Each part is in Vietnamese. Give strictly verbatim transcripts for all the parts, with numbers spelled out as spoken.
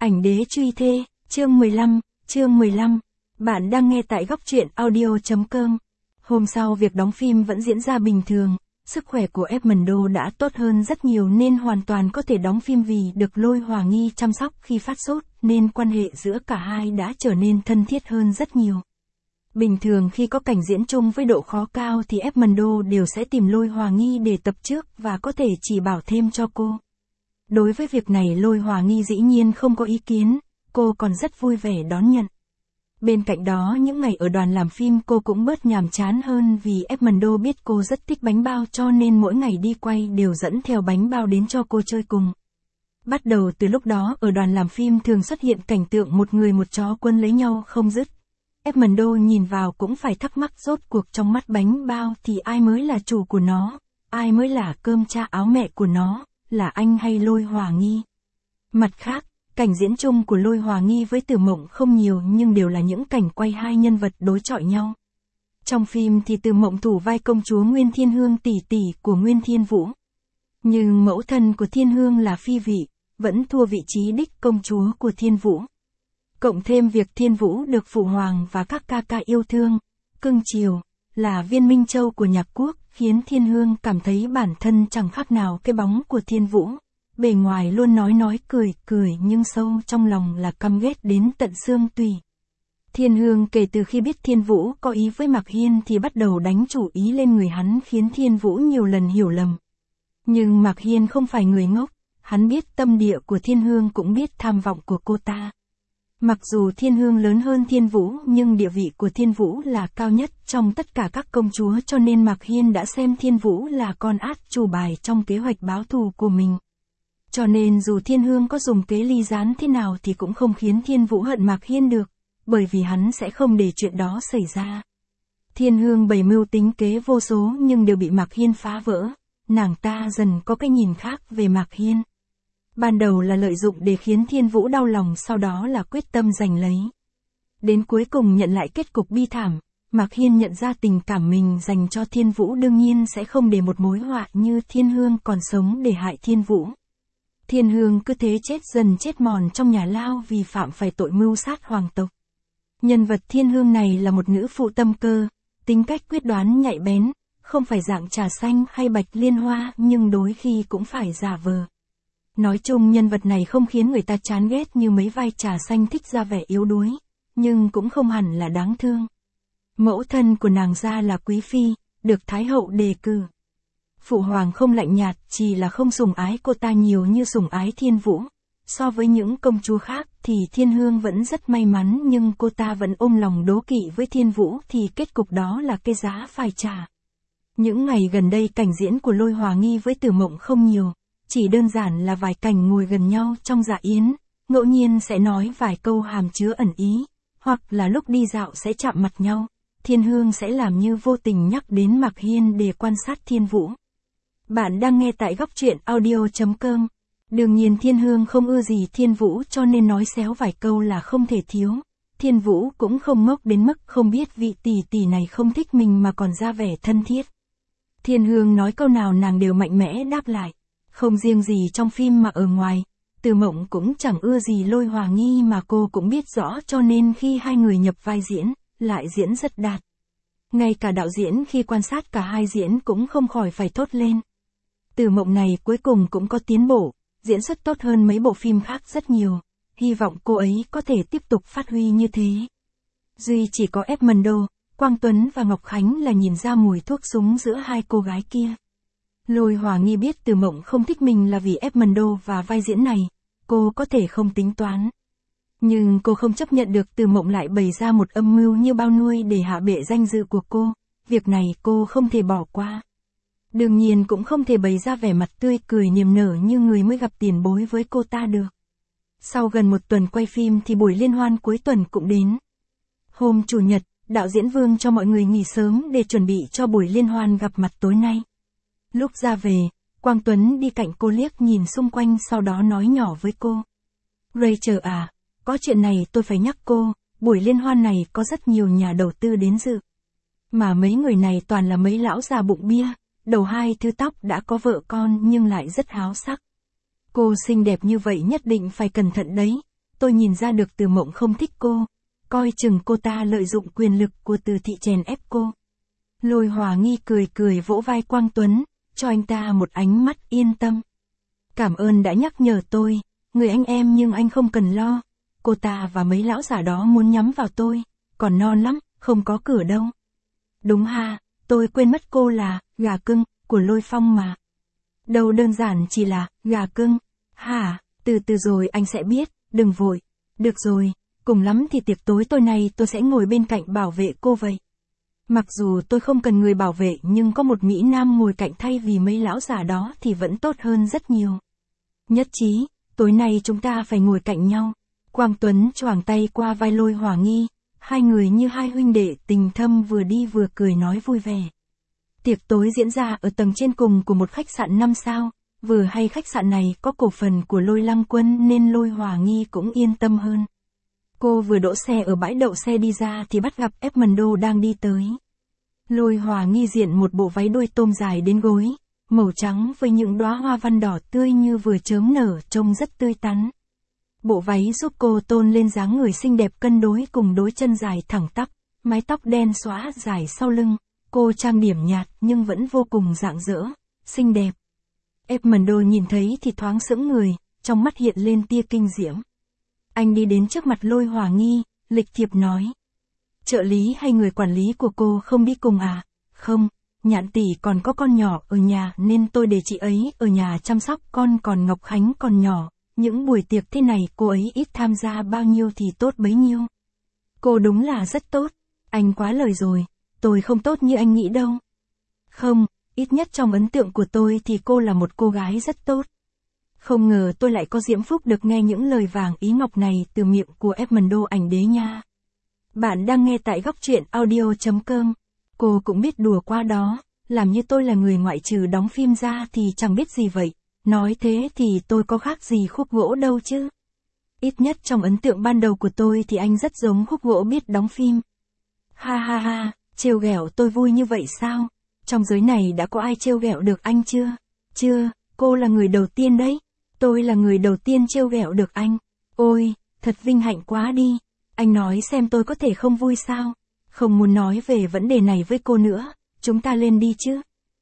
Ảnh đế truy thê, chương mười lăm, chương mười lăm. Bạn đang nghe tại góc truyện audio chấm com. Hôm sau việc đóng phim vẫn diễn ra bình thường, sức khỏe của Edmundo đã tốt hơn rất nhiều nên hoàn toàn có thể đóng phim vì được Lôi Hòa Nghi chăm sóc khi phát sốt, nên quan hệ giữa cả hai đã trở nên thân thiết hơn rất nhiều. Bình thường khi có cảnh diễn chung với độ khó cao thì Edmundo đều sẽ tìm Lôi Hòa Nghi để tập trước và có thể chỉ bảo thêm cho cô. Đối với việc này Lôi Hòa Nghi dĩ nhiên không có ý kiến, cô còn rất vui vẻ đón nhận. Bên cạnh đó những ngày ở đoàn làm phim cô cũng bớt nhàm chán hơn vì Edmundo biết cô rất thích bánh bao cho nên mỗi ngày đi quay đều dẫn theo bánh bao đến cho cô chơi cùng. Bắt đầu từ lúc đó ở đoàn làm phim thường xuất hiện cảnh tượng một người một chó quấn lấy nhau không dứt. Edmundo nhìn vào cũng phải thắc mắc rốt cuộc trong mắt bánh bao thì ai mới là chủ của nó, ai mới là cơm cha áo mẹ của nó, là anh hay Lôi Hòa Nghi. Mặt khác, cảnh diễn chung của Lôi Hòa Nghi với Từ Mộng không nhiều nhưng đều là những cảnh quay hai nhân vật đối chọi nhau. Trong phim thì Từ Mộng thủ vai công chúa Nguyên Thiên Hương tỷ tỷ của Nguyên Thiên Vũ. Nhưng mẫu thân của Thiên Hương là Phi Vị, vẫn thua vị trí đích công chúa của Thiên Vũ. Cộng thêm việc Thiên Vũ được Phụ Hoàng và các ca ca yêu thương, cưng chiều, là viên minh châu của nhạc quốc, khiến Thiên Hương cảm thấy bản thân chẳng khác nào cái bóng của Thiên Vũ. Bề ngoài luôn nói nói cười cười nhưng sâu trong lòng là căm ghét đến tận xương tủy. Thiên Hương kể từ khi biết Thiên Vũ có ý với Mạc Hiên thì bắt đầu đánh chủ ý lên người hắn khiến Thiên Vũ nhiều lần hiểu lầm. Nhưng Mạc Hiên không phải người ngốc, hắn biết tâm địa của Thiên Hương cũng biết tham vọng của cô ta. Mặc dù Thiên Hương lớn hơn Thiên Vũ nhưng địa vị của Thiên Vũ là cao nhất trong tất cả các công chúa cho nên Mạc Hiên đã xem Thiên Vũ là con át chủ bài trong kế hoạch báo thù của mình. Cho nên dù Thiên Hương có dùng kế ly gián thế nào thì cũng không khiến Thiên Vũ hận Mạc Hiên được, bởi vì hắn sẽ không để chuyện đó xảy ra. Thiên Hương bày mưu tính kế vô số nhưng đều bị Mạc Hiên phá vỡ, nàng ta dần có cái nhìn khác về Mạc Hiên. Ban đầu là lợi dụng để khiến Thiên Vũ đau lòng, sau đó là quyết tâm giành lấy. Đến cuối cùng nhận lại kết cục bi thảm, Mạc Hiên nhận ra tình cảm mình dành cho Thiên Vũ đương nhiên sẽ không để một mối họa như Thiên Hương còn sống để hại Thiên Vũ. Thiên Hương cứ thế chết dần chết mòn trong nhà lao vì phạm phải tội mưu sát hoàng tộc. Nhân vật Thiên Hương này là một nữ phụ tâm cơ, tính cách quyết đoán nhạy bén, không phải dạng trà xanh hay bạch liên hoa nhưng đôi khi cũng phải giả vờ. Nói chung nhân vật này không khiến người ta chán ghét như mấy vai trà xanh thích ra vẻ yếu đuối, nhưng cũng không hẳn là đáng thương. Mẫu thân của nàng gia là quý phi, được Thái hậu đề cử. Phụ hoàng không lạnh nhạt, chỉ là không sủng ái cô ta nhiều như sủng ái Thiên Vũ. So với những công chúa khác thì Thiên Hương vẫn rất may mắn nhưng cô ta vẫn ôm lòng đố kỵ với Thiên Vũ thì kết cục đó là cái giá phải trả. Những ngày gần đây cảnh diễn của Lôi Hòa Nghi với Từ Mộng không nhiều. Chỉ đơn giản là vài cảnh ngồi gần nhau trong dạ yến, ngẫu nhiên sẽ nói vài câu hàm chứa ẩn ý, hoặc là lúc đi dạo sẽ chạm mặt nhau. Thiên Hương sẽ làm như vô tình nhắc đến Mạc Hiên để quan sát Thiên Vũ. Bạn đang nghe tại góc truyện audio chấm com. Đương nhiên Thiên Hương không ưa gì Thiên Vũ cho nên nói xéo vài câu là không thể thiếu. Thiên Vũ cũng không ngốc đến mức không biết vị tỷ tỷ này không thích mình mà còn ra vẻ thân thiết. Thiên Hương nói câu nào nàng đều mạnh mẽ đáp lại. Không riêng gì trong phim mà ở ngoài, Từ Mộng cũng chẳng ưa gì Lôi Hòa Nghi mà cô cũng biết rõ cho nên khi hai người nhập vai diễn, lại diễn rất đạt. Ngay cả đạo diễn khi quan sát cả hai diễn cũng không khỏi phải thốt lên. Từ Mộng này cuối cùng cũng có tiến bộ, diễn xuất tốt hơn mấy bộ phim khác rất nhiều, hy vọng cô ấy có thể tiếp tục phát huy như thế. Duy chỉ có Edmundo, Quang Tuấn và Ngọc Khánh là nhìn ra mùi thuốc súng giữa hai cô gái kia. Lôi Hòa Nghi biết Từ Mộng không thích mình là vì Edmundo và vai diễn này, cô có thể không tính toán. Nhưng cô không chấp nhận được Từ Mộng lại bày ra một âm mưu như bao nuôi để hạ bệ danh dự của cô, việc này cô không thể bỏ qua. Đương nhiên cũng không thể bày ra vẻ mặt tươi cười niềm nở như người mới gặp tiền bối với cô ta được. Sau gần một tuần quay phim thì buổi liên hoan cuối tuần cũng đến. Hôm Chủ nhật, đạo diễn Vương cho mọi người nghỉ sớm để chuẩn bị cho buổi liên hoan gặp mặt tối nay. Lúc ra về, Quang Tuấn đi cạnh cô liếc nhìn xung quanh sau đó nói nhỏ với cô. Rachel à, có chuyện này tôi phải nhắc cô, buổi liên hoan này có rất nhiều nhà đầu tư đến dự. Mà mấy người này toàn là mấy lão già bụng bia, đầu hai thứ tóc đã có vợ con nhưng lại rất háo sắc. Cô xinh đẹp như vậy nhất định phải cẩn thận đấy, tôi nhìn ra được Từ Mộng không thích cô, coi chừng cô ta lợi dụng quyền lực của Từ Thị chèn ép cô. Lôi Hòa Nghi cười cười vỗ vai Quang Tuấn, cho anh ta một ánh mắt yên tâm. Cảm ơn đã nhắc nhở tôi, người anh em nhưng anh không cần lo, cô ta và mấy lão già đó muốn nhắm vào tôi, còn non lắm, không có cửa đâu. Đúng ha, tôi quên mất cô là gà cưng của Lôi Phong mà. Đâu đơn giản chỉ là gà cưng, hả, từ từ rồi anh sẽ biết, đừng vội. Được rồi, cùng lắm thì tiệc tối tối nay tôi sẽ ngồi bên cạnh bảo vệ cô vậy. Mặc dù tôi không cần người bảo vệ nhưng có một Mỹ Nam ngồi cạnh thay vì mấy lão già đó thì vẫn tốt hơn rất nhiều. Nhất trí, tối nay chúng ta phải ngồi cạnh nhau. Quang Tuấn choàng tay qua vai Lôi Hòa Nghi, hai người như hai huynh đệ tình thâm vừa đi vừa cười nói vui vẻ. Tiệc tối diễn ra ở tầng trên cùng của một khách sạn năm sao, vừa hay khách sạn này có cổ phần của Lôi Lăng Quân nên Lôi Hòa Nghi cũng yên tâm hơn. Cô vừa đỗ xe ở bãi đậu xe đi ra thì bắt gặp Edmundo đang đi tới. Lôi Hòa Nghi diện một bộ váy đuôi tôm dài đến gối, màu trắng với những đóa hoa văn đỏ tươi như vừa chớm nở trông rất tươi tắn. Bộ váy giúp cô tôn lên dáng người xinh đẹp cân đối cùng đôi chân dài thẳng tắp, mái tóc đen xóa dài sau lưng, cô trang điểm nhạt nhưng vẫn vô cùng rạng rỡ, xinh đẹp. Edmundo nhìn thấy thì thoáng sững người, trong mắt hiện lên tia kinh diễm. Anh đi đến trước mặt Lôi Hòa Nghi, lịch thiệp nói. Trợ lý hay người quản lý của cô không đi cùng à? Không, Nhạn tỷ còn có con nhỏ ở nhà nên tôi để chị ấy ở nhà chăm sóc con, còn Ngọc Khánh còn nhỏ. Những buổi tiệc thế này cô ấy ít tham gia bao nhiêu thì tốt bấy nhiêu. Cô đúng là rất tốt. Anh quá lời rồi, tôi không tốt như anh nghĩ đâu. Không, ít nhất trong ấn tượng của tôi thì cô là một cô gái rất tốt. Không ngờ tôi lại có diễm phúc được nghe những lời vàng ý ngọc này từ miệng của Edmundo ảnh đế nha. Bạn đang nghe tại góc truyện audio chấm com. Cô cũng biết đùa qua đó, làm như tôi là người ngoại trừ đóng phim ra thì chẳng biết gì vậy. Nói thế thì tôi có khác gì khúc gỗ đâu chứ. Ít nhất trong ấn tượng ban đầu của tôi thì anh rất giống khúc gỗ biết đóng phim. Ha ha ha, trêu ghẹo tôi vui như vậy sao? Trong giới này đã có ai trêu ghẹo được anh chưa? Chưa, cô là người đầu tiên đấy. Tôi là người đầu tiên trêu ghẹo được anh. Ôi, thật vinh hạnh quá đi. Anh nói xem tôi có thể không vui sao? Không muốn nói về vấn đề này với cô nữa, chúng ta lên đi chứ.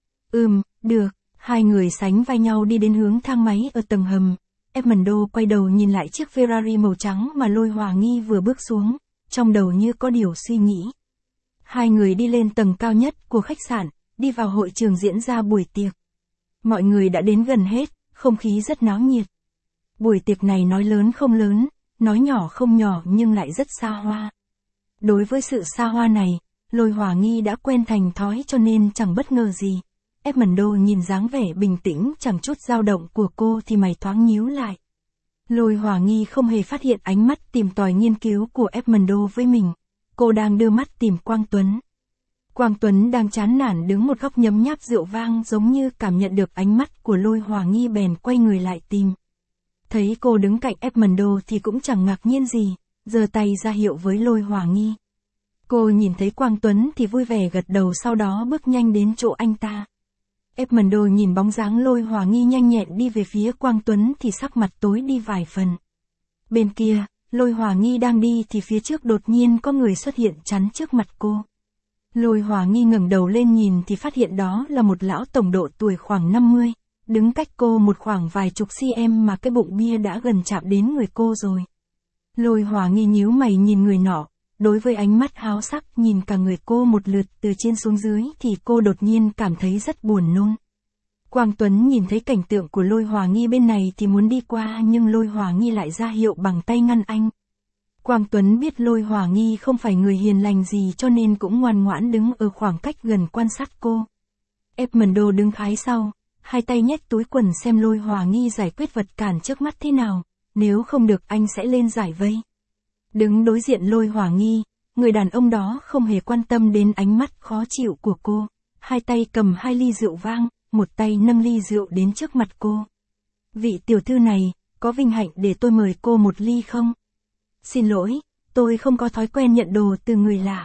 Ừm, được. Hai người sánh vai nhau đi đến hướng thang máy ở tầng hầm. Edmundo quay đầu nhìn lại chiếc Ferrari màu trắng mà Lôi Hòa Nghi vừa bước xuống, trong đầu như có điều suy nghĩ. Hai người đi lên tầng cao nhất của khách sạn, đi vào hội trường diễn ra buổi tiệc. Mọi người đã đến gần hết, không khí rất náo nhiệt. Buổi tiệc này nói lớn không lớn, nói nhỏ không nhỏ nhưng lại rất xa hoa. Đối với sự xa hoa này, Lôi Hòa Nghi đã quen thành thói cho nên chẳng bất ngờ gì. Edmundo nhìn dáng vẻ bình tĩnh chẳng chút dao động của cô thì mày thoáng nhíu lại. Lôi Hòa Nghi không hề phát hiện ánh mắt tìm tòi nghiên cứu của Edmundo với mình. Cô đang đưa mắt tìm Quang Tuấn. Quang Tuấn đang chán nản đứng một góc nhấm nháp rượu vang, giống như cảm nhận được ánh mắt của Lôi Hòa Nghi bèn quay người lại tìm. Thấy cô đứng cạnh Edmundo thì cũng chẳng ngạc nhiên gì, giơ tay ra hiệu với Lôi Hòa Nghi. Cô nhìn thấy Quang Tuấn thì vui vẻ gật đầu, sau đó bước nhanh đến chỗ anh ta. Edmundo nhìn bóng dáng Lôi Hòa Nghi nhanh nhẹn đi về phía Quang Tuấn thì sắc mặt tối đi vài phần. Bên kia, Lôi Hòa Nghi đang đi thì phía trước đột nhiên có người xuất hiện chắn trước mặt cô. Lôi Hòa Nghi ngẩng đầu lên nhìn thì phát hiện đó là một lão tổng độ tuổi khoảng năm mươi, đứng cách cô một khoảng vài chục cm mà cái bụng bia đã gần chạm đến người cô rồi. Lôi Hòa Nghi nhíu mày nhìn người nọ, đối với ánh mắt háo sắc nhìn cả người cô một lượt từ trên xuống dưới thì cô đột nhiên cảm thấy rất buồn nôn. Quang Tuấn nhìn thấy cảnh tượng của Lôi Hòa Nghi bên này thì muốn đi qua nhưng Lôi Hòa Nghi lại ra hiệu bằng tay ngăn anh. Quang Tuấn biết Lôi Hòa Nghi không phải người hiền lành gì cho nên cũng ngoan ngoãn đứng ở khoảng cách gần quan sát cô. Edmundo đứng khái sau, hai tay nhét túi quần xem Lôi Hòa Nghi giải quyết vật cản trước mắt thế nào, nếu không được anh sẽ lên giải vây. Đứng đối diện Lôi Hòa Nghi, người đàn ông đó không hề quan tâm đến ánh mắt khó chịu của cô, hai tay cầm hai ly rượu vang, một tay nâng ly rượu đến trước mặt cô. Vị tiểu thư này, có vinh hạnh để tôi mời cô một ly không? Xin lỗi, tôi không có thói quen nhận đồ từ người lạ.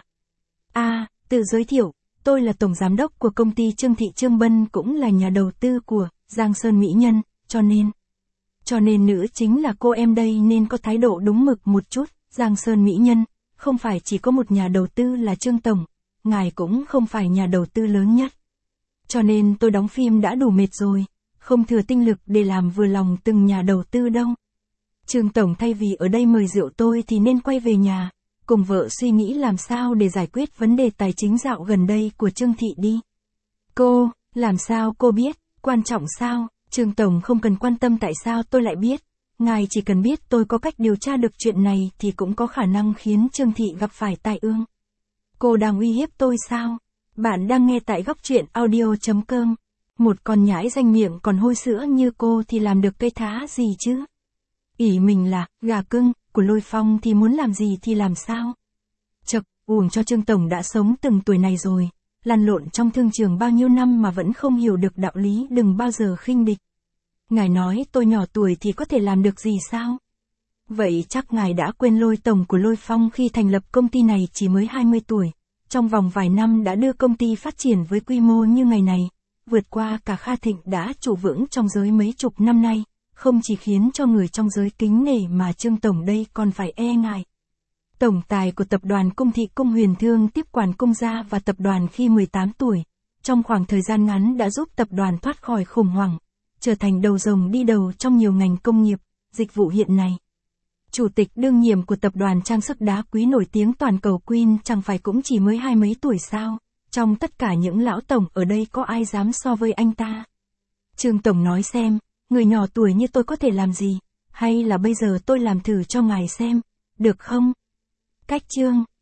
À, tự giới thiệu, tôi là tổng giám đốc của công ty Trương Thị Trương Bân, cũng là nhà đầu tư của Giang Sơn Mỹ Nhân, cho nên... Cho nên nữ chính là cô em đây nên có thái độ đúng mực một chút. Giang Sơn mỹ nhân, không phải chỉ có một nhà đầu tư là Trương Tổng, ngài cũng không phải nhà đầu tư lớn nhất. Cho nên tôi đóng phim đã đủ mệt rồi, không thừa tinh lực để làm vừa lòng từng nhà đầu tư đâu. Trương Tổng thay vì ở đây mời rượu tôi thì nên quay về nhà, cùng vợ suy nghĩ làm sao để giải quyết vấn đề tài chính dạo gần đây của Trương Thị đi. Cô, làm sao cô biết, quan trọng sao? Trương Tổng không cần quan tâm tại sao tôi lại biết. Ngài chỉ cần biết tôi có cách điều tra được chuyện này thì cũng có khả năng khiến Trương Thị gặp phải tai ương. Cô đang uy hiếp tôi sao? Bạn đang nghe tại góc truyện audio.com. Một con nhãi danh miệng còn hôi sữa như cô thì làm được cây thá gì chứ? ỷ mình là gà cưng của Lôi Phong thì muốn làm gì thì làm sao? Chậc, uổng cho Trương Tổng đã sống từng tuổi này rồi, lăn lộn trong thương trường bao nhiêu năm mà vẫn không hiểu được đạo lý đừng bao giờ khinh địch. Ngài nói tôi nhỏ tuổi thì có thể làm được gì sao? Vậy chắc ngài đã quên Lôi Tổng của Lôi Phong khi thành lập công ty này chỉ mới hai mươi tuổi. Trong vòng vài năm đã đưa công ty phát triển với quy mô như ngày này, vượt qua cả Kha Thịnh đã trụ vững trong giới mấy chục năm nay, không chỉ khiến cho người trong giới kính nể mà Trương Tổng đây còn phải e ngại. Tổng tài của tập đoàn Cung Thị Cung Huyền Thương tiếp quản Cung gia và tập đoàn khi mười tám tuổi, trong khoảng thời gian ngắn đã giúp tập đoàn thoát khỏi khủng hoảng, trở thành đầu rồng đi đầu trong nhiều ngành công nghiệp, dịch vụ hiện nay. Chủ tịch đương nhiệm của tập đoàn trang sức đá quý nổi tiếng toàn cầu Queen chẳng phải cũng chỉ mới hai mấy tuổi sao? Trong tất cả những lão tổng ở đây có ai dám so với anh ta? Trương Tổng nói xem, người nhỏ tuổi như tôi có thể làm gì? Hay là bây giờ tôi làm thử cho ngài xem, được không? Cách chương